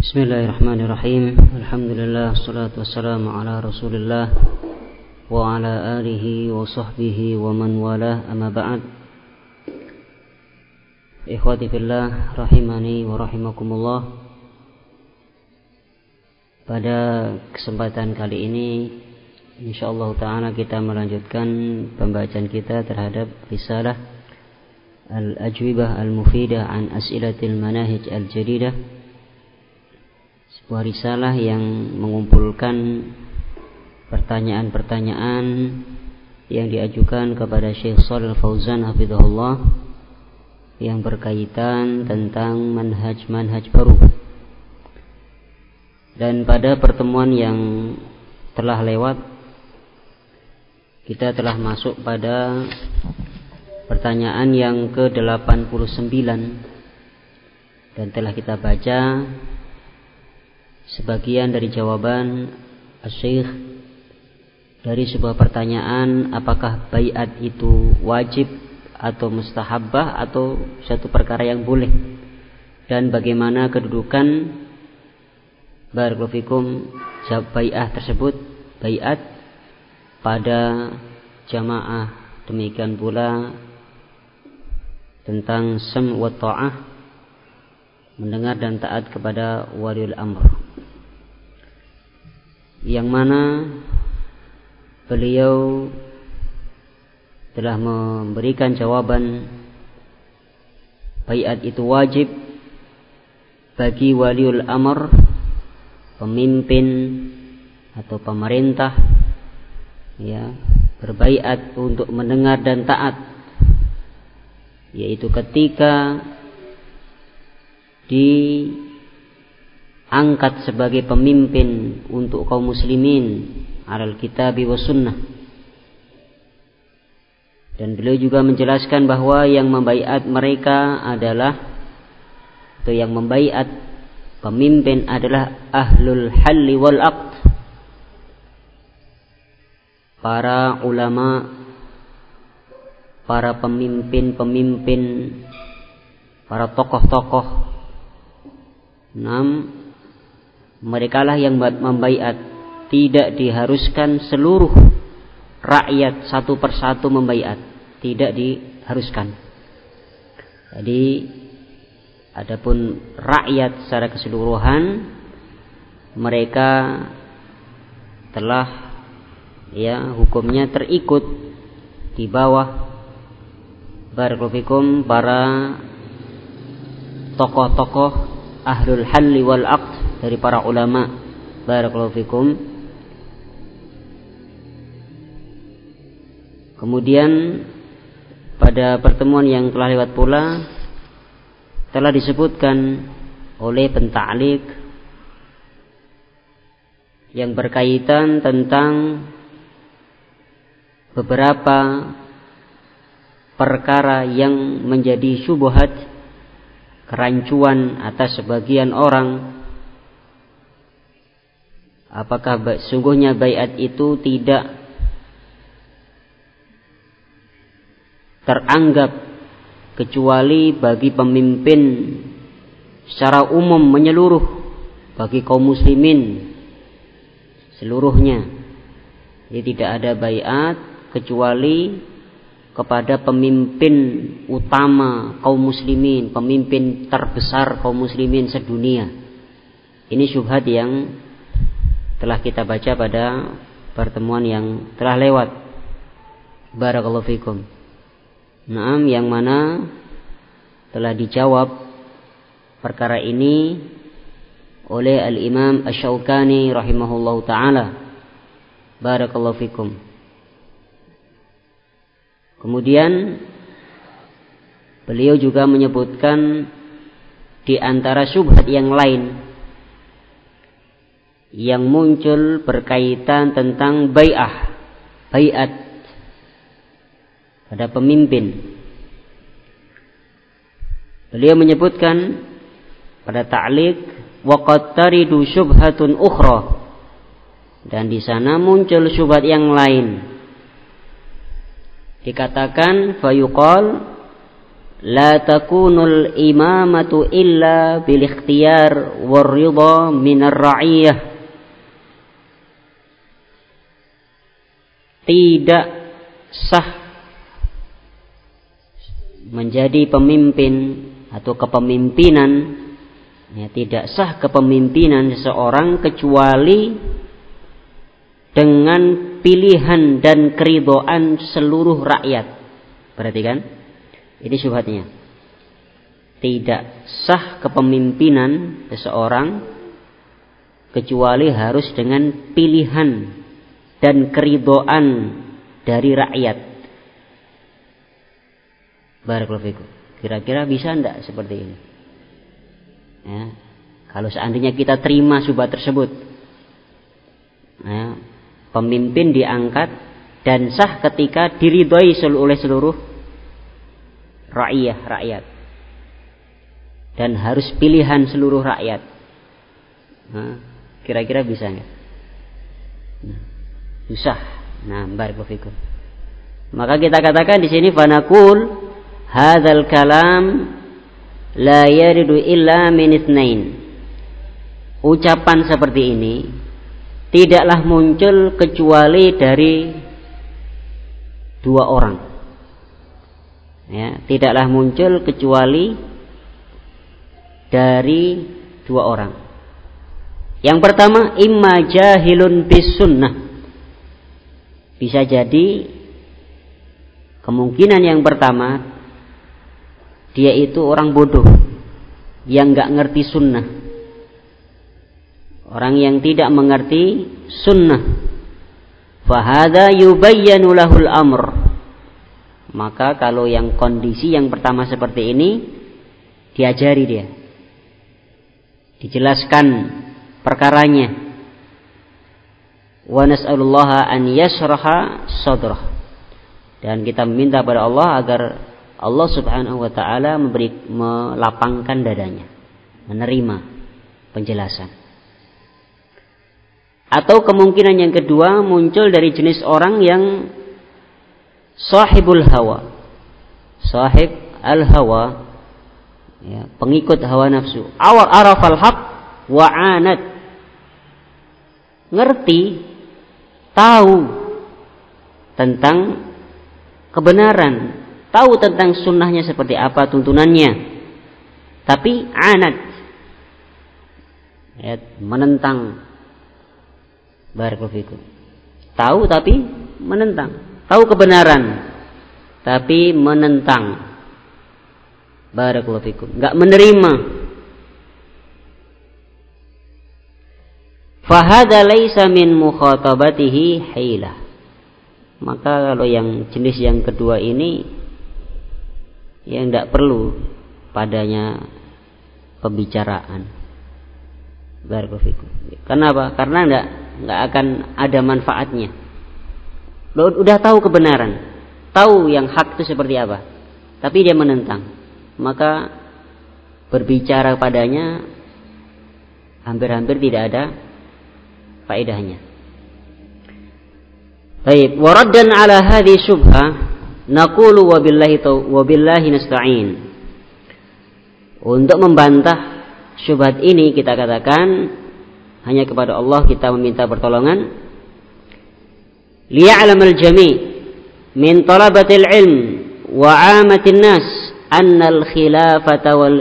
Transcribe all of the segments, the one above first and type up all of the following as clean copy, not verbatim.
Bismillahirrahmanirrahim. Alhamdulillah, salatu wassalamu ala Rasulillah wa ala alihi wa sahbihi wa man walah, amma ba'd. Ikhwati fillah, rahimani wa rahimakumullah. Pada kesempatan kali ini insyaallah ta'ala kita melanjutkan pembacaan kita terhadap risalah Al-Ajwibah Al-Mufidah an As'ilatil Manahij Al-Jadidah, sebuah risalah yang mengumpulkan pertanyaan-pertanyaan yang diajukan kepada Syekh Shalih Fauzan hafizahullah yang berkaitan tentang manhaj-manhaj baru. Dan pada pertemuan yang telah lewat kita telah masuk pada pertanyaan yang ke-89 dan telah kita baca sebagian dari jawaban Syekh dari sebuah pertanyaan, apakah baiat itu wajib atau mustahabbah atau satu perkara yang boleh, dan bagaimana kedudukan barakallahu fikum baiat tersebut, baiat pada jamaah. Demikian pula tentang sam' wa ta'ah, mendengar dan taat kepada waliul amr, yang mana beliau telah memberikan jawaban baiat itu wajib bagi waliul amr, pemimpin atau pemerintah, ya, berbaiat untuk mendengar dan taat, yaitu ketika diangkat sebagai pemimpin untuk kaum muslimin alal kitabi wa sunnah. Dan beliau juga menjelaskan bahwa yang membaiat mereka adalah, atau yang membaiat pemimpin adalah ahlul halli wal aqd, para ulama, para pemimpin-pemimpin, para tokoh-tokoh. Mereka lah yang membaiat. Tidak diharuskan seluruh rakyat satu persatu membaiat, tidak diharuskan. Jadi adapun rakyat secara keseluruhan, mereka telah, ya, hukumnya terikut di bawah barakallahu fikum para tokoh-tokoh ahlul halli wal aqd dari para ulama, barakallahu fikum. Kemudian pada pertemuan yang telah lewat pula telah disebutkan oleh penta'liq yang berkaitan tentang beberapa perkara yang menjadi syubhat, kerancuan atas sebagian orang. Apakah sungguhnya baiat itu tidak teranggap kecuali bagi pemimpin secara umum menyeluruh, bagi kaum muslimin seluruhnya. Jadi tidak ada baiat kecuali kepada pemimpin utama kaum muslimin, pemimpin terbesar kaum muslimin sedunia. Ini syubhat yang telah kita baca pada pertemuan yang telah lewat, barakallahu fikum. Yang mana telah dijawab perkara ini oleh Al-Imam Asy-Syaukani rahimahullahu ta'ala, barakallahu fikum. Kemudian beliau juga menyebutkan di antara syubhat yang lain yang muncul berkaitan tentang baiat pada pemimpin. Beliau menyebutkan pada ta'liq, wa qad taridu syubhatun ukhra, dan di sana muncul syubhat yang lain. Dikatakan fayuqal la takunul imamatu illa bil ikhtiyar war ridha minar ra'iyah. Tidak sah menjadi pemimpin atau kepemimpinan, ya, tidak sah kepemimpinan seseorang kecuali dengan pilihan dan keridhaan seluruh rakyat. Perhatikan, ini syubhatnya. Tidak sah kepemimpinan seseorang kecuali harus dengan pilihan dan keridhaan dari rakyat. Barakallahu fikum. Kira-kira bisa enggak seperti ini? Ya, kalau seandainya kita terima syubhat tersebut, ya, pemimpin diangkat dan sah ketika diridhoi oleh seluruh rakyat, dan harus pilihan seluruh rakyat. Nah, kira-kira bisa enggak? Nah, susah. Nah, barakallahu fikum. Maka kita katakan di sini fanaqul hadzal kalam la yaridu illa min itsnain. Ucapan seperti ini tidaklah muncul kecuali dari dua orang. Ya, tidaklah muncul kecuali dari dua orang. Yang pertama, imma jahilun bis sunnah. Bisa jadi kemungkinan yang pertama, dia itu orang bodoh yang enggak ngerti sunnah, orang yang tidak mengerti sunnah. Fahadha yubayyanu lahul amr. Maka kalau yang kondisi yang pertama seperti ini, diajari dia, dijelaskan perkaranya. Wa nas'alullaha an yashraha sadrah. Dan kita meminta pada Allah agar Allah Subhanahu wa taala melapangkan dadanya, menerima penjelasan. Atau kemungkinan yang kedua muncul dari jenis orang yang sahibul hawa. Sahib al-hawa, ya, pengikut hawa nafsu. Awal arafal haq wa anat. Ngerti, tahu tentang kebenaran, tahu tentang sunnahnya seperti apa tuntunannya, tapi anat, ya, menentang. Barakallahu fikum. Tahu tapi menentang, tahu kebenaran tapi menentang. Barakallahu fikum, enggak menerima. Fahadha laisa min mukhatabatihi hilah. Maka kalau yang jenis yang kedua ini, yang tidak perlu padanya pembicaraan. Barakallahu fikum. Kenapa? Karena enggak akan ada manfaatnya. Udah tahu kebenaran, tahu yang hak itu seperti apa, tapi dia menentang. Maka berbicara padanya hampir-hampir tidak ada faedahnya. Baik, waraddan ala hadhi syubhah naqulu wabillahi nasta'in. Untuk membantah syubhat ini kita katakan hanya kepada Allah kita meminta pertolongan. Liya'lamal jami' min talabatil ilm wa 'amatin nas anna al-khilafata wal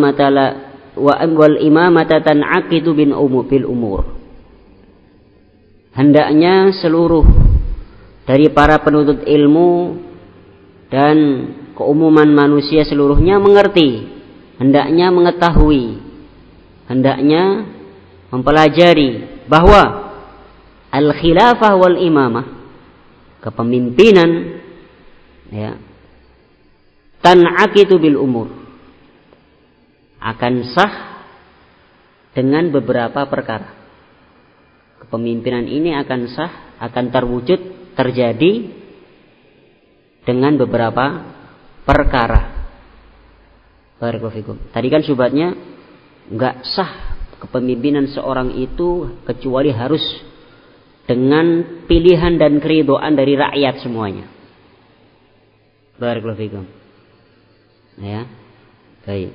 imamata tan'aqidu bil umur. Hendaknya seluruh dari para penuntut ilmu dan keumuman manusia seluruhnya mengerti, hendaknya mengetahui, hendaknya mempelajari bahwa al-khilafah wal imamah, kepemimpinan, ya, tan'aqidu bil umur, akan sah dengan beberapa perkara. Kepemimpinan ini akan sah, akan terwujud, terjadi dengan beberapa perkara. Barakallahu fikum. Tadi kan syubhatnya enggak sah kepemimpinan seorang itu kecuali harus dengan pilihan dan keridhaan dari rakyat semuanya. Barakallahu fikum. Ya. Baik.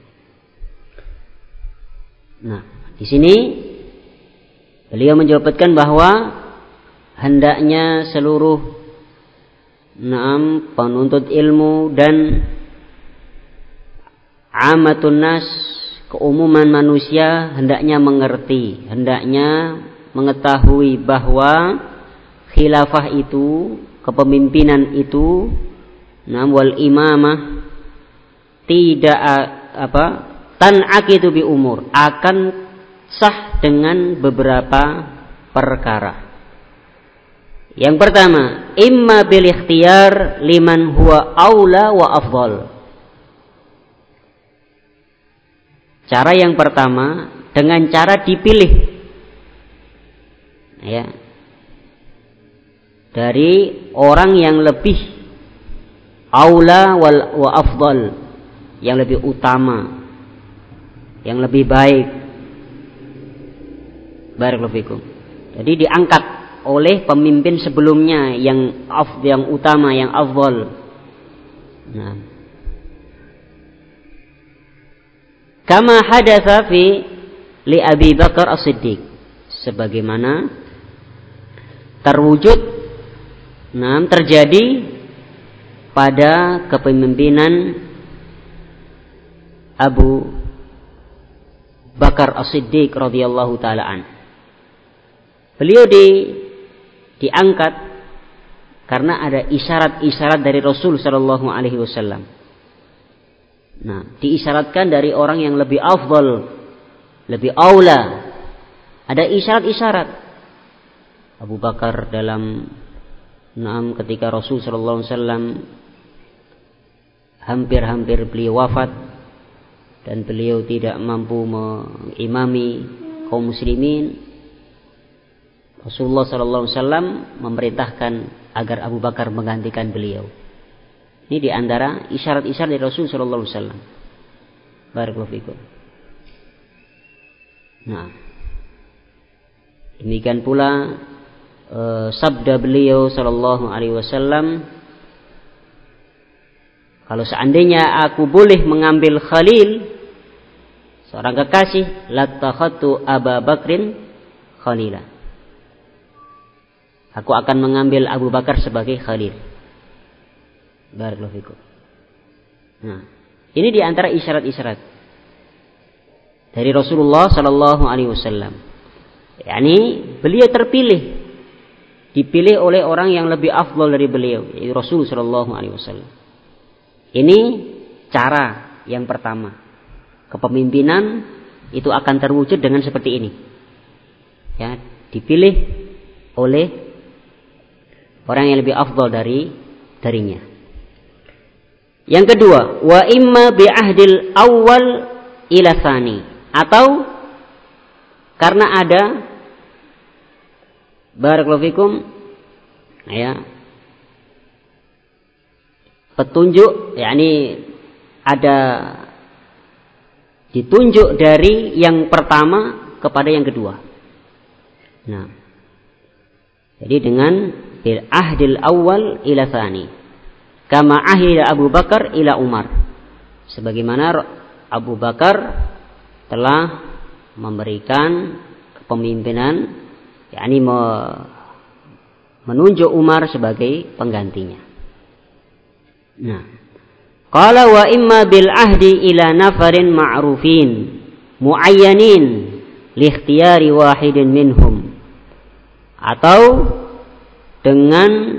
Nah, di sini beliau menjabarkan bahwa hendaknya seluruh penuntut ilmu dan amatun nas, keumuman manusia hendaknya mengerti, hendaknya mengetahui bahwa khilafah itu, kepemimpinan itu, wal imamah tidak tan'aqidu bi umur, akan sah dengan beberapa perkara. Yang pertama, imma bil ikhtiyar liman huwa aula wa afdal. Cara yang pertama dengan cara dipilih, ya, dari orang yang lebih aula wa afdal, yang lebih utama, yang lebih baik. Barakallahu fikum. Jadi diangkat oleh pemimpin sebelumnya yang utama, yang afdal. Nah, kama hadatsa fi li Abi Bakar As-Siddiq, sebagaimana terjadi pada kepemimpinan Abu Bakar As-Siddiq radhiyallahu taala an. Beliau diangkat karena ada isyarat-isyarat dari Rasul sallallahu alaihi wasallam. Nah, diisyaratkan dari orang yang lebih afdal, lebih aula. Ada isyarat-isyarat. Abu Bakar dalam ketika Rasul sallallahu alaihi wasallam hampir beliau wafat dan beliau tidak mampu mengimami kaum muslimin, Rasulullah sallallahu alaihi wasallam memerintahkan agar Abu Bakar menggantikan beliau. Ini di antara isyarat-isyarat dari Rasul sallallahu alaihi wasallam. Barakallahu fikum. Nah, demikian pula sabda beliau sallallahu alaihi wasallam, kalau seandainya aku boleh mengambil khalil, seorang kekasih, lattakhadtu Abu Bakrin khalila. Aku akan mengambil Abu Bakar sebagai khalil. Barakallahu fikum. Nah, ini di antara isyarat-isyarat dari Rasulullah sallallahu alaihi wasallam. Yani beliau dipilih oleh orang yang lebih afdal dari beliau, yaitu Rasul sallallahu alaihi wasallam. Ini cara yang pertama. Kepemimpinan itu akan terwujud dengan seperti ini. Ya, dipilih oleh orang yang lebih afdal darinya. Yang kedua, wa imma bi ahdil awal ila tsani, atau karena ada barakallahu fikum, ya, petunjuk, yakni ada ditunjuk dari yang pertama kepada yang kedua. Nah, jadi dengan bil ahdil awal ila tsani, kama ahida Abu Bakar ila Umar, sebagaimana Abu Bakar telah memberikan kepemimpinan, yakni menunjuk Umar sebagai penggantinya. Nah, qala wa imma bil ahdi ila nafarin ma'rufin muayyanin li ikhtiyari wahidin minhum, atau dengan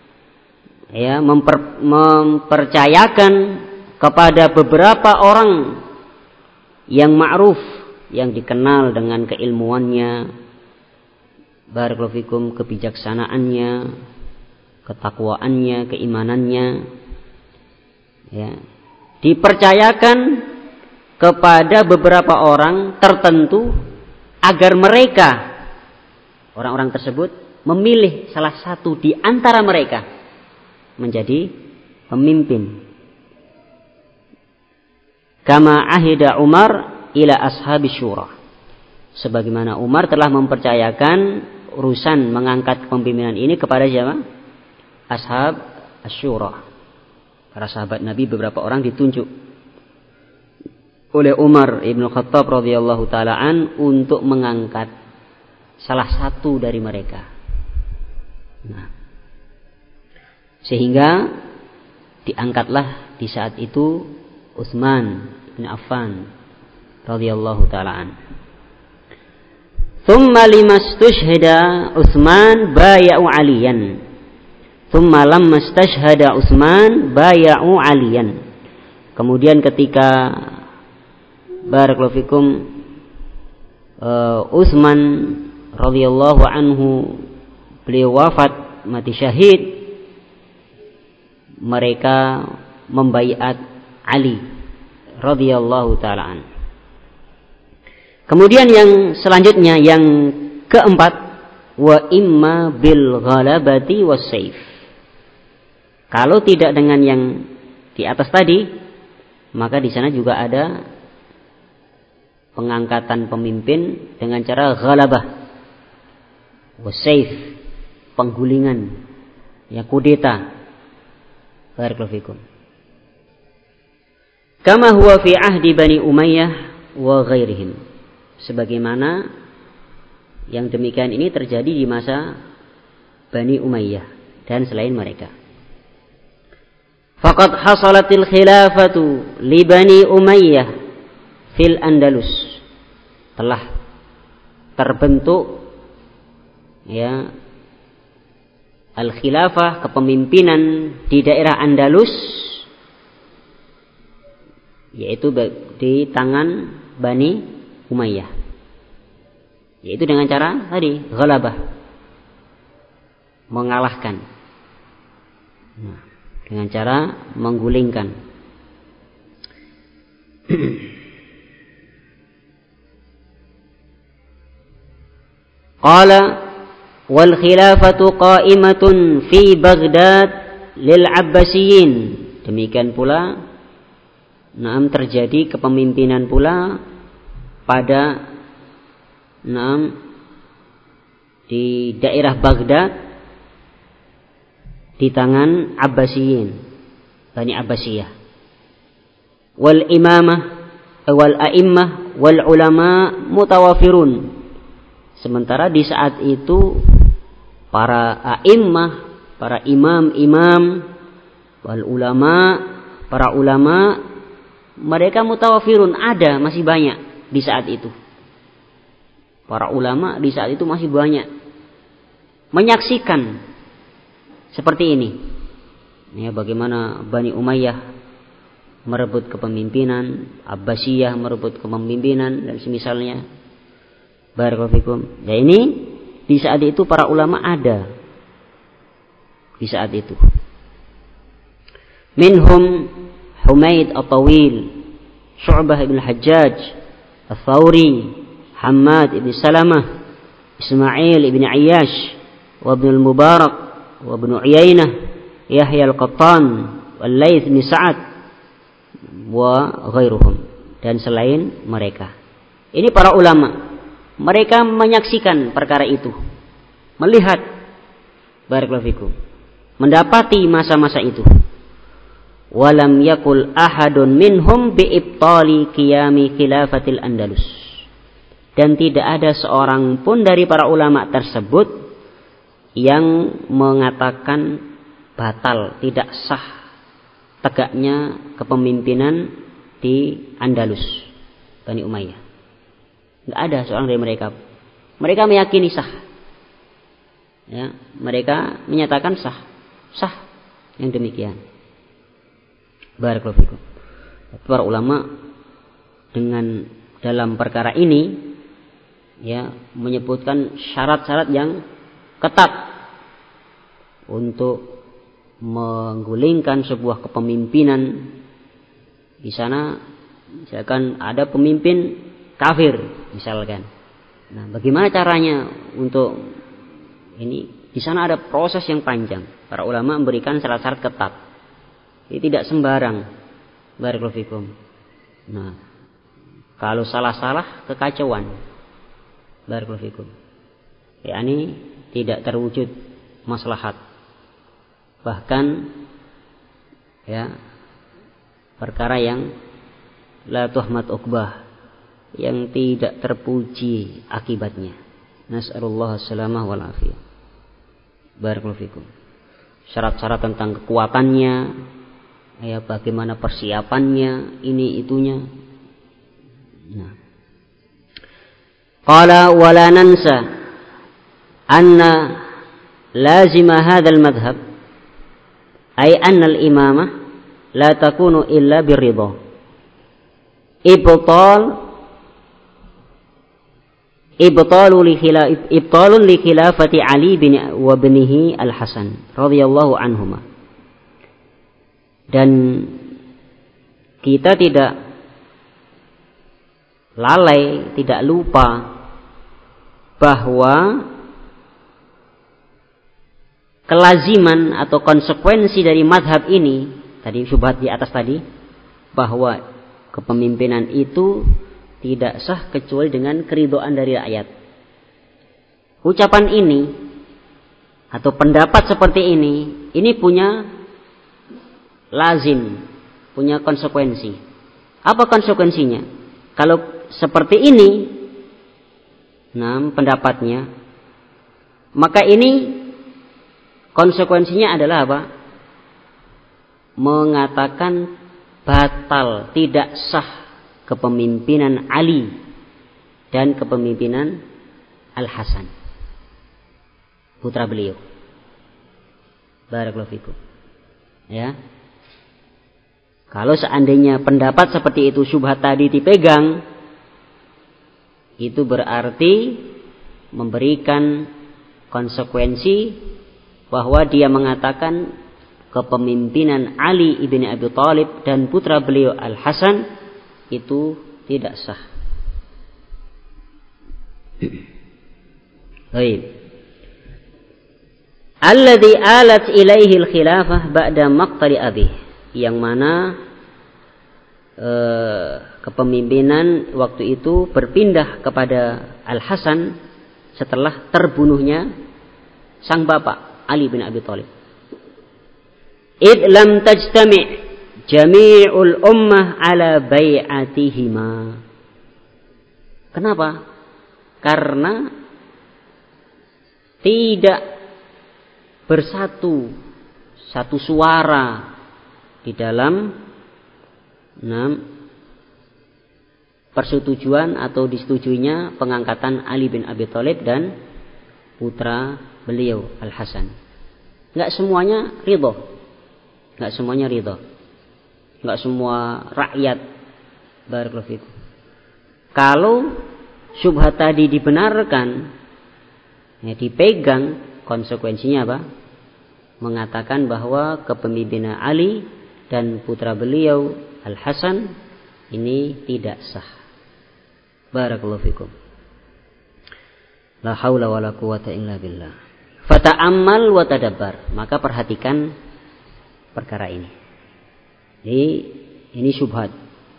mempercayakan kepada beberapa orang yang ma'ruf, yang dikenal dengan keilmuannya, barakallahu fikum, kebijaksanaannya, ketakwaannya, keimanannya, ya, dipercayakan kepada beberapa orang tertentu agar mereka, orang-orang tersebut, memilih salah satu di antara mereka menjadi pemimpin. Kama ahida Umar ila ashabi syura, sebagaimana Umar telah mempercayakan urusan mengangkat kepemimpinan ini kepada siapa? Ashab asyura, Para sahabat Nabi beberapa orang ditunjuk oleh Umar ibn Khattab radhiyallahu taalaan untuk mengangkat salah satu dari mereka. Nah, sehingga diangkatlah di saat itu Utsman bin Affan radhiyallahu taalaan. Thumma limastushhida Utsman bay'u Aliyan. Thumma lamma istashhada Utsman bay'u Aliyan. Kemudian ketika barakallahu fikum Utsman radhiyallahu anhu beliau wafat mati syahid, mereka membaiat Ali radhiyallahu taala an. Kemudian yang selanjutnya yang keempat, wa imma bil ghalabati was saif. Kalau tidak dengan yang di atas tadi, maka di sana juga ada pengangkatan pemimpin dengan cara ghalabah was saif, penggulingan, ya kudeta. Barakallahu fikum. Kama huwa fi ahdi Bani Umayyah wa ghairihim. Sebagaimana yang demikian ini terjadi di masa Bani Umayyah dan selain mereka. Faqad hasalatil khilafatu li Bani Umayyah fil Andalus. Telah terbentuk ya al-khilafah, kepemimpinan di daerah Andalus, yaitu di tangan Bani Umayyah, yaitu dengan cara tadi ghalabah, mengalahkan, dengan cara menggulingkan. Qala wal khilafatu qa'imatun fi Baghdad lil Abbasiyin. Demikian pula terjadi kepemimpinan pula pada di daerah Baghdad di tangan Abbasiyin, Bani Abbasiyah. Wal imamah wal a'immah wal ulama mutawafirun. Sementara di saat itu para a'immah, para imam-imam, wal ulama, para ulama, mereka mutawafirun, ada, masih banyak di saat itu. Para ulama di saat itu masih banyak menyaksikan seperti ini. Ya, bagaimana Bani Umayyah merebut kepemimpinan, Abbasiyah merebut kepemimpinan dan semisalnya. Barakallahu fikum. Ya, ini di saat itu para ulama ada. Di saat itu. Minhum Humaid At-Tawil, Syu'bah ibn Hajjaj, Al-Thawri, Hammad ibn Salamah, Ismail ibn Ayyash, wa ibn al-Mubarak, wa ibn Uyainah, Yahya al-Qattan, wal Laits bin Sa'ad, wa ghairuhum, dan selain mereka. Ini para ulama. Mereka menyaksikan perkara itu, melihat, barakallahu fikum, mendapati masa-masa itu. Walam yakul ahadun minhum biibtali qiyami khilafatil Andalus. Dan tidak ada seorang pun dari para ulama tersebut yang mengatakan batal, tidak sah tegaknya kepemimpinan di Andalus, Bani Umayyah. Tidak ada seorang dari mereka. Mereka meyakini sah. Ya, mereka menyatakan sah. Sah yang demikian. Barakallahu fikum. Para ulama dengan dalam perkara ini ya menyebutkan syarat-syarat yang ketat untuk menggulingkan sebuah kepemimpinan. Di sana misalkan ada pemimpin kafir misalkan. Nah, bagaimana caranya untuk ini? Di sana ada proses yang panjang. Para ulama memberikan syarat-syarat ketat. Ini tidak sembarang. Barakallahu fikum. Nah, kalau salah-salah kekacauan. Barakallahu fikum. yakni tidak terwujud maslahat. Bahkan Ya, perkara yang la tuhmat uqbah, yang tidak terpuji akibatnya. Nas'alullah salamah wal afiyah. Barakallahu fikum. Syarat-syarat tentang kekuatannya, ya bagaimana persiapannya, ini itunya. Nah. Qala wala nansa anna lazima hadzal madhhab ay anna al-imamah la takunu illa birridha. Ibtalun li khilafati Ali bin wa ibnihi Al-Hasan radhiyallahu anhuma. Dan kita tidak lalai, tidak lupa bahwa kelaziman atau konsekuensi dari madhab ini, tadi syubhat di atas tadi, bahwa kepemimpinan itu tidak sah kecuali dengan keridhaan dari rakyat. Ucapan ini atau pendapat seperti ini punya lazim, punya konsekuensi. Apa konsekuensinya? Kalau seperti ini, pendapatnya, maka ini konsekuensinya adalah apa? Mengatakan batal, tidak sah kepemimpinan Ali dan kepemimpinan Al-Hasan, putra beliau. Barakallahu fikum. Ya. Kalau seandainya pendapat seperti itu, syubhat tadi dipegang, itu berarti memberikan konsekuensi bahwa dia mengatakan kepemimpinan Ali ibn Abi Thalib dan putra beliau Al-Hasan itu tidak sah. Baik. Alladhi alat ilaihi al-khilafah ba'da maqtali abih, yang mana kepemimpinan waktu itu berpindah kepada Al-Hasan setelah terbunuhnya sang bapak Ali bin Abi Thalib. Id lam tajtami' jami'ul ummah ala bai'atihima. Kenapa? Karena tidak bersatu satu suara di dalam persetujuan atau disetujuinya pengangkatan Ali bin Abi Thalib dan putra beliau Al-Hasan. Enggak semuanya ridho. Enggak semuanya ridho. Enggak semua rakyat. Barakallahu fikum. Kalau syubhat tadi dibenarkan, ya dipegang, konsekuensinya apa? Mengatakan bahwa kepemimpinan Ali dan putra beliau Al-Hasan ini tidak sah. Barakallahu fikum. La haula wala quwata illa billah. Fata'ammal wa tadabbar. Maka perhatikan perkara ini. Ini syubhat.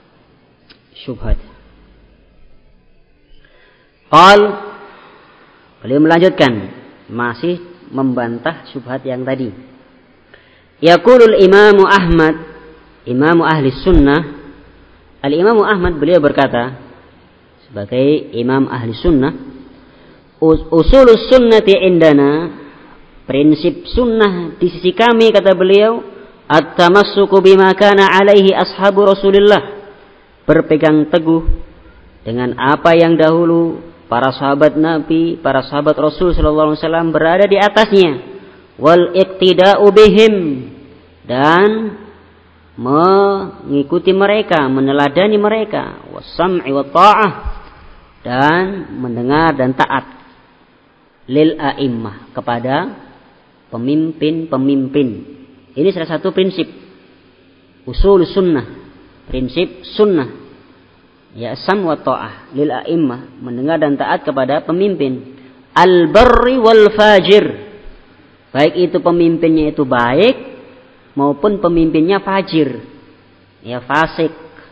Beliau melanjutkan, masih membantah syubhat yang tadi. Yaqulul Imam Ahmad, Imam Ahli Sunnah, Al-Imam Ahmad beliau berkata sebagai Imam Ahli Sunnah, usulus sunnati indana, prinsip sunnah di sisi kami, kata beliau, at-tamassuku bima kana alaihi ashabu Rasulillah, berpegang teguh dengan apa yang dahulu para sahabat Nabi, para sahabat Rasul sallallahu alaihi wasallam berada di atasnya, wal iqtida'u bihim, dan mengikuti mereka, meneladani mereka, was-sam'i wa ta'ah, dan mendengar dan taat, lil a'immah, kepada pemimpin-pemimpin. Ini salah satu prinsip usul sunnah, prinsip sunnah, ya, sam wa ta'ah lil a'immah, mendengar dan taat kepada pemimpin, al-barri wal fajir, baik itu pemimpinnya itu baik maupun pemimpinnya fajir, ya, fasik,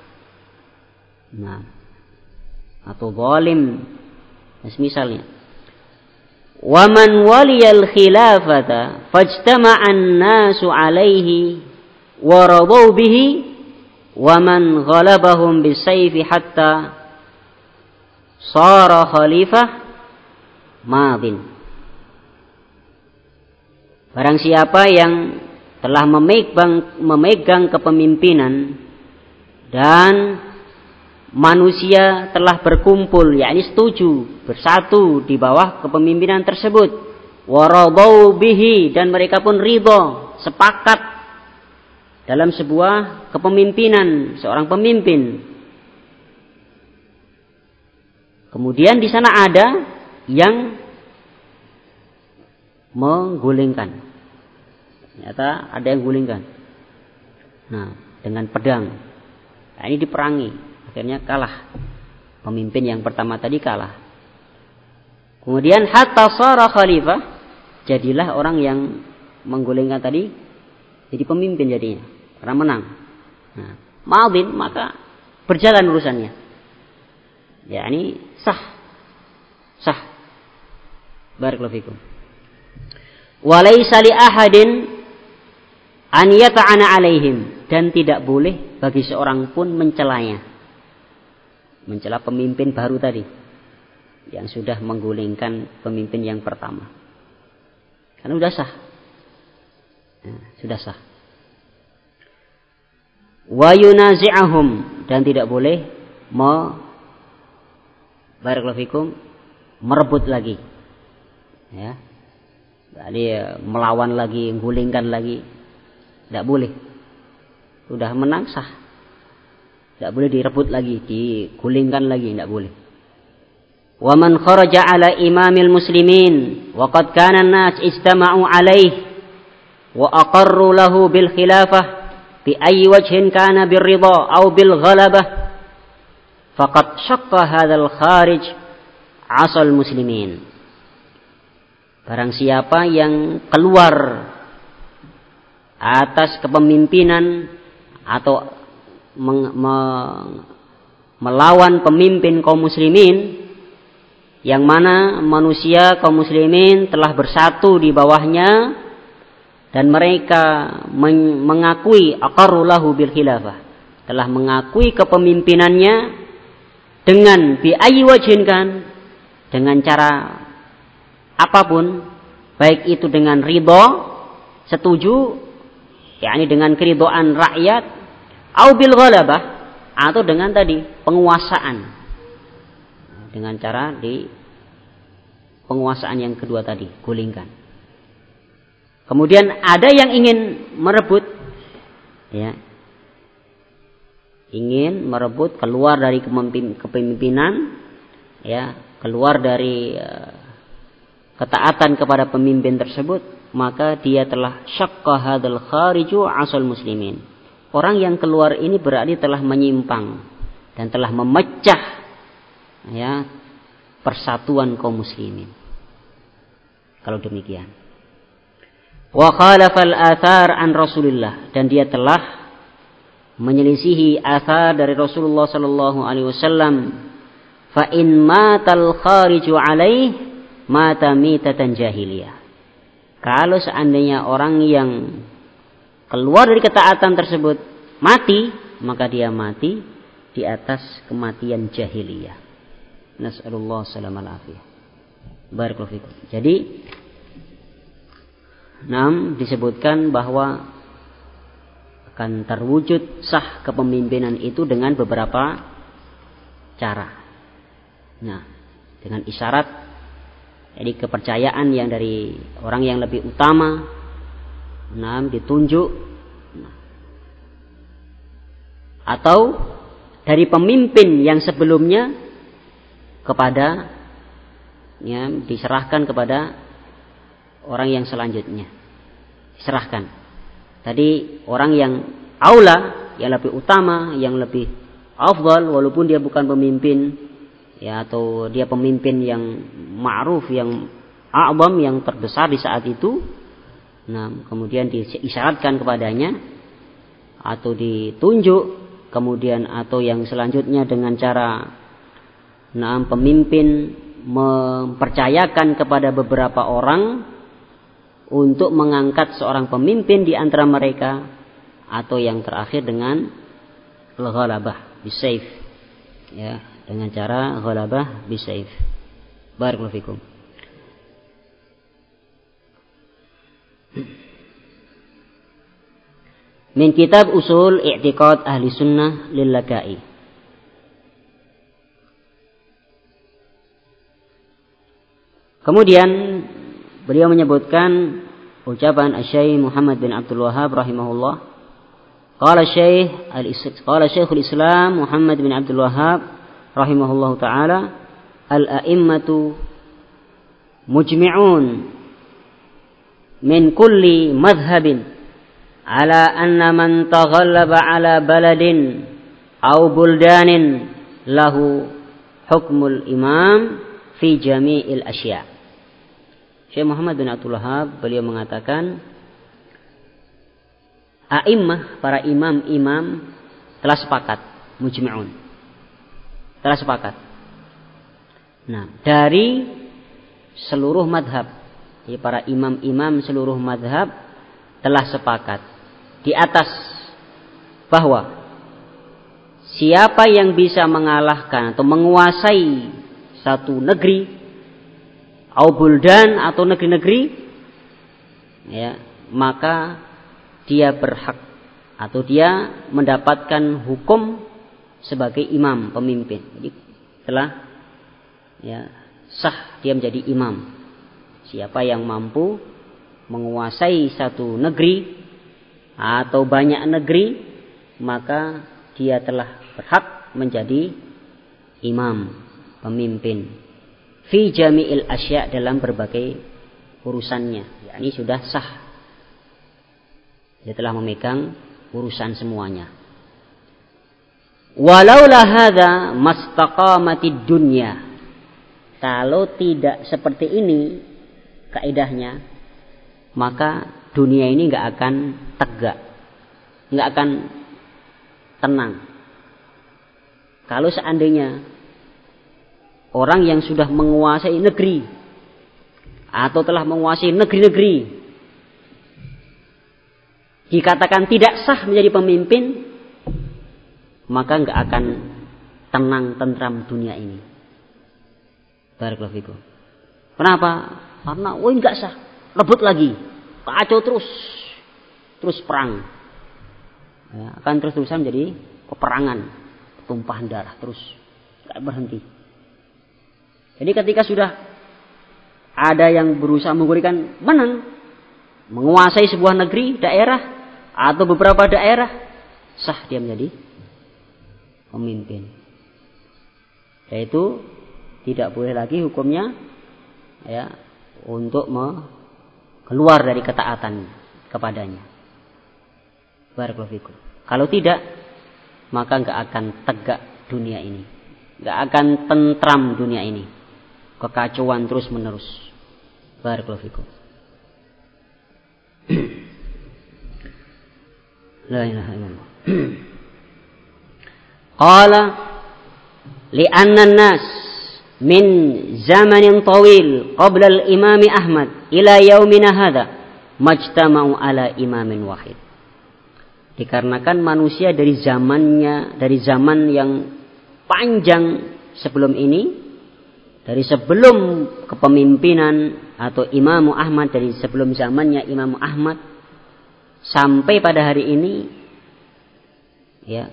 atau zalim, misalnya. Wa man waliyal khilafata fajtama'an nasu alaihi wa radaw bihi wa man ghalabahum bisayfi hatta shara khalifah madin. Barang siapa yang telah memegang kepemimpinan dan manusia telah berkumpul, yakni setuju, bersatu di bawah kepemimpinan tersebut, waradau bihi, dan mereka pun ridho, sepakat dalam sebuah kepemimpinan seorang pemimpin. Kemudian di sana ada yang menggulingkan. Ternyata ada yang gulingkan. Nah, dengan pedang. Nah, ini diperangi. Akhirnya kalah. Pemimpin yang pertama tadi kalah. Kemudian hatta shara khalifah, jadilah orang yang menggulingkan tadi jadi pemimpin jadinya, karena menang. Nah, madin, maka berjalan urusannya. Ya, ini sah. Barakallahu fikum. Wa laisa li ahadin an yata'ana alaihim, dan tidak boleh bagi seorang pun mencelanya. Mencela pemimpin baru tadi yang sudah menggulingkan pemimpin yang pertama. Karena sudah sah. Sudah sah. Wa yunazi'ahum, dan tidak boleh barakallahu fikum, merebut lagi. Ya. Jadi melawan lagi, menggulingkan lagi. Tidak boleh. Sudah menang sah. Tidak boleh direbut lagi, digulingkan lagi, tidak boleh. Wa man kharaja ala imamil muslimin wa qad kana an-nas istama'u alaihi wa aqarru lahu bil khilafah bi ayyi wajhin kana bir ridha aw bil ghalabah faqad syaqqa hadzal kharij asal muslimin. Barang siapa yang keluar atas kepemimpinan atau melawan pemimpin kaum muslimin, yang mana manusia kaum muslimin telah bersatu di bawahnya dan mereka mengakui aqarru lahu bil khilafah, telah mengakui kepemimpinannya dengan bi ayyi wajhin, kan, dengan cara apapun, baik itu dengan ridho, setuju, yakni dengan keridhaan rakyat, au bil ghalabah, atau dengan tadi penguasaan, dengan cara di penguasaan yang kedua tadi, gulingkan. Kemudian ada yang ingin merebut, ya, ingin merebut, keluar dari kepemimpinan, ya, keluar dari ketaatan kepada pemimpin tersebut, maka dia telah syaqqa hadzal khariju asal muslimin. Orang yang keluar ini berarti telah menyimpang dan telah memecah, ya, persatuan kaum muslimin. Kalau demikian, wa khalafal athar an Rasulillah, dan dia telah menyelisihi athar dari Rasulullah sallallahu alaihi wasallam. Fa in matal khariju alaih mata mitatan jahiliyah. Kalau seandainya orang yang keluar dari ketaatan tersebut mati, maka dia mati di atas kematian jahiliyah. Nas'alullah salamal afiyah. Barakallahu fikum. Jadi, disebutkan bahwa akan terwujud sah kepemimpinan itu dengan beberapa cara. Nah, dengan isyarat, jadi kepercayaan yang dari orang yang lebih utama, ditunjuk, atau dari pemimpin yang sebelumnya kepada, ya, diserahkan kepada orang yang selanjutnya. Diserahkan. Tadi orang yang aula, yang lebih utama, yang lebih afdal, walaupun dia bukan pemimpin, ya, atau dia pemimpin yang ma'ruf, yang a'zam, yang terbesar di saat itu. Nah, kemudian diisyaratkan kepadanya atau ditunjuk, kemudian atau yang selanjutnya dengan cara, pemimpin mempercayakan kepada beberapa orang untuk mengangkat seorang pemimpin di antara mereka, atau yang terakhir dengan al-ghalabah bisayf, ya, dengan cara ghalabah bisayf. Barakallahu fikum. Min kitab usul i'tiqad ahli sunnah lil Laka'i. Kemudian beliau menyebutkan ucapan Asy-Syaikh Muhammad bin Abdul Wahhab rahimahullah. Qala Syekhul Islam Muhammad bin Abdul Wahhab rahimahullah taala, al-a'immatu mujmi'un min kulli madhhabin ala anna man taghallaba ala baladin aw buldanin lahu hukmul imam fi jami'il asya'. Syekh Muhammad bin Abdul Wahhab beliau mengatakan a'immah, para imam-imam telah sepakat, mujmi'un, telah sepakat. Nah, dari seluruh madhab, jadi para imam-imam seluruh madhab telah sepakat di atas bahwa siapa yang bisa mengalahkan atau menguasai satu negeri au buldan atau negeri-negeri, ya, maka dia berhak atau dia mendapatkan hukum sebagai imam, pemimpin. Jadi telah, ya, sah dia menjadi imam. Siapa yang mampu menguasai satu negeri atau banyak negeri, maka dia telah berhak menjadi imam, pemimpin fi jami'il asya', dalam berbagai urusannya. Ini sudah sah, dia telah memegang urusan semuanya. Walaula hadza mastaqamatid dunya, kalau tidak seperti ini kaidahnya, maka dunia ini enggak akan tegak, enggak akan tenang. Kalau seandainya orang yang sudah menguasai negeri atau telah menguasai negeri-negeri dikatakan tidak sah menjadi pemimpin, maka enggak akan tenang tentram dunia ini. Barakallahu fikum. Kenapa? Karena enggak sah, rebut lagi, kacau terus perang, ya, akan terus-terusan menjadi peperangan, tumpahan darah terus, enggak berhenti. Jadi ketika sudah ada yang berusaha menggulingkan, menang, menguasai sebuah negeri, daerah atau beberapa daerah, sah dia menjadi pemimpin. Yaitu tidak boleh lagi hukumnya, ya, untuk keluar dari ketaatan kepadanya. Barakallahu fikum. Kalau tidak, maka enggak akan tegak dunia ini, enggak akan tentram dunia ini, kekacauan terus menerus. Barakallahu fikum. La ilaha illallah. Qala li'anna an-nas min zamanin tawil qabla al-imam Ahmad ila yaumina hadha majtama'u ala imamin wahid. Dikarenakan manusia dari zaman yang panjang sebelum ini, dari sebelum kepemimpinan atau Imam Ahmad, dari sebelum zamannya Imam Ahmad sampai pada hari ini, ya,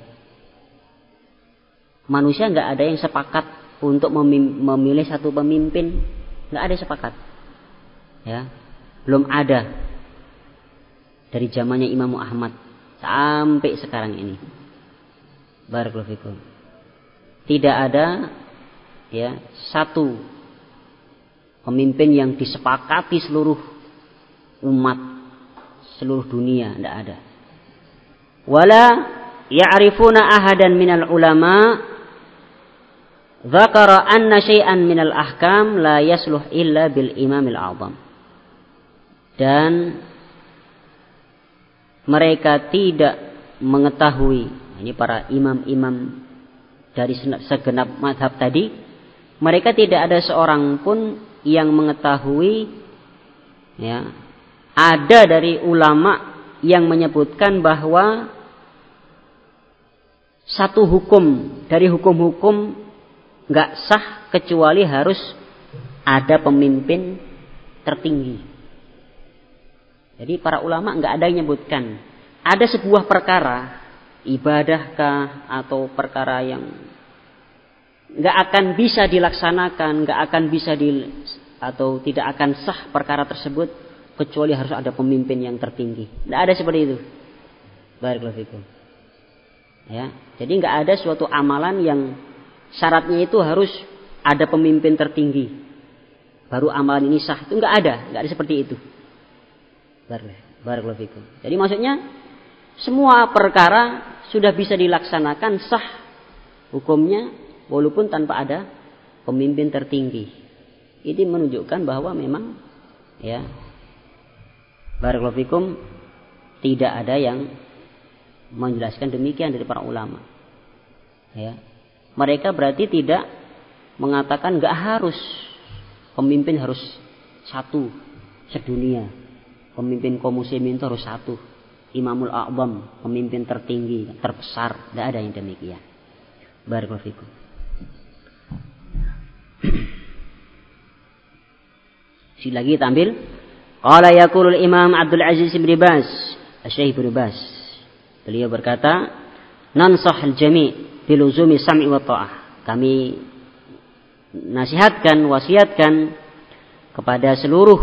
manusia enggak ada yang sepakat untuk memilih satu pemimpin, enggak ada sepakat. Ya, belum ada dari zamannya Imam Ahmad sampai sekarang ini. Barakallahu fikum. Tidak ada, ya, satu pemimpin yang disepakati seluruh umat, seluruh dunia, tidak ada. Wala ya'rifuna ahadan minal ulama dzakara anna syai'an minal ahkam la yasluh illa bil imamil a'zam. Dan mereka tidak mengetahui, ini para imam-imam dari segenap mazhab tadi, mereka tidak ada seorang pun yang mengetahui, ya, ada dari ulama yang menyebutkan bahwa satu hukum dari hukum-hukum nggak sah kecuali harus ada pemimpin tertinggi. Jadi para ulama nggak ada yang menyebutkan ada sebuah perkara ibadahkah atau perkara yang nggak akan bisa dilaksanakan, nggak akan bisa atau tidak akan sah perkara tersebut kecuali harus ada pemimpin yang tertinggi. Nggak ada seperti itu. Barakallahu fikum. Ya, jadi nggak ada suatu amalan yang syaratnya itu harus ada pemimpin tertinggi baru amalan ini sah. Itu nggak ada seperti itu. Barakallahu fikum. Jadi maksudnya semua perkara sudah bisa dilaksanakan sah hukumnya walaupun tanpa ada pemimpin tertinggi. Ini menunjukkan bahwa memang ya barakallahu fikum tidak ada yang menjelaskan demikian dari para ulama. Ya. Mereka berarti tidak mengatakan enggak harus pemimpin harus satu sedunia. Pemimpin kaum muslimin itu harus satu. Imamul A'zam, pemimpin tertinggi, terbesar, tidak ada yang demikian. Barakallahu fikum. Sekali lagi tampil. Qala yaqulul Imam Abdul Aziz bin Baz, Asy-Syaikh bin Baz. Beliau berkata, "Nansahul jami' biluzumi sam'i wa ta'ah." Kami nasihatkan, wasiatkan kepada seluruh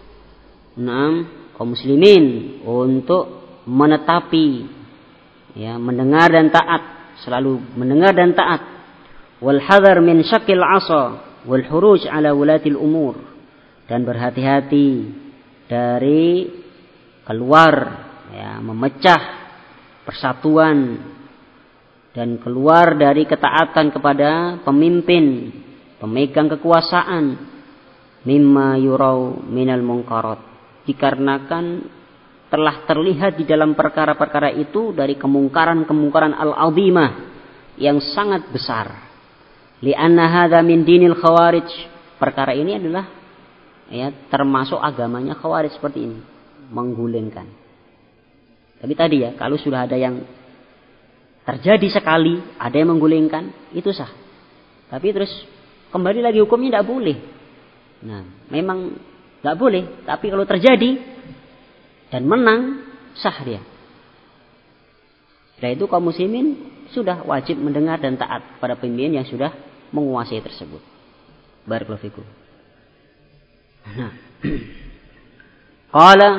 kaum muslimin untuk menetapi ya, mendengar dan taat, selalu mendengar dan taat. Wal hadar min syaqil 'asa wal huruj 'ala wulatil umur. Dan berhati-hati dari keluar ya, memecah persatuan dan keluar dari ketaatan kepada pemimpin pemegang kekuasaan mimma yurau minal munkarat, dikarenakan telah terlihat di dalam perkara-perkara itu dari kemungkaran-kemungkaran al-azimah yang sangat besar. Li'anna hadza min dinil khawarij, perkara ini adalah ya termasuk agamanya khawarij seperti ini, menggulingkan. Tapi tadi ya, kalau sudah ada yang terjadi sekali, ada yang menggulingkan, itu sah. Tapi terus kembali lagi hukumnya tidak boleh. Nah, memang tidak boleh. Tapi kalau terjadi dan menang, sah dia. Setelah itu kaum muslimin sudah wajib mendengar dan taat pada pemimpin yang sudah menguasai tersebut. Barakallahu fikum. Nah, qala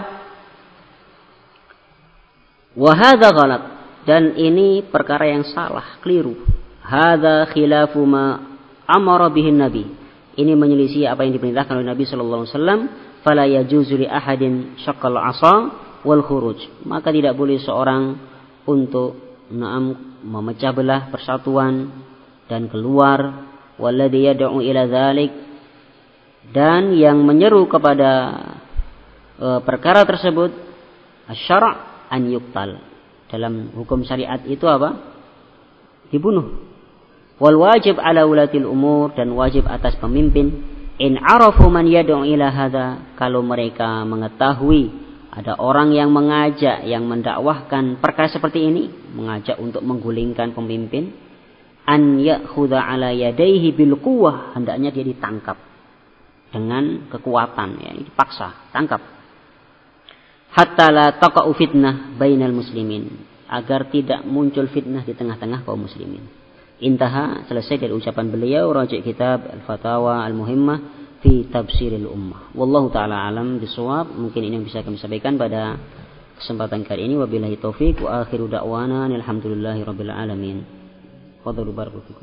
wa hadza ghalat, dan ini perkara yang salah, keliru. Hadza khilafu ma amara bihi nabi. Ini menyelisih apa yang diperintahkan oleh Nabi sallallahu alaihi wasallam, fala yajuzu li ahadin syaqqal 'asa wal khuruj. Maka tidak boleh seorang untuk memecah belah persatuan dan keluar, walladzi yad'u ila dzalik, dan yang menyeru kepada perkara tersebut asy-syara' an yuqtal. Dalam hukum syariat itu apa? Dibunuh. Wal wajib ala ulatil umur, dan wajib atas pemimpin in arafu man yad'u ila hadza, kalau mereka mengetahui ada orang yang mengajak, yang mendakwahkan perkara seperti ini, mengajak untuk menggulingkan pemimpin, an ya'khudha ala yadayhi bil quwwah, hendaknya dia ditangkap dengan kekuatan, ya, dipaksa, tangkap. Hatta la taqa'u fitnah bainal muslimin, agar tidak muncul fitnah di tengah-tengah kaum muslimin. Intaha, selesai dari ucapan beliau, raji' kitab Al-Fatawa Al-Muhimmah fi Tafsiril Ummah. Wallahu taala alam bisawab. Mungkin ini yang bisa kami sampaikan pada kesempatan kali ini. Wabillahi taufik wa akhiru da'wana alhamdulillahi rabbil alamin. Fadhlu barakallahu.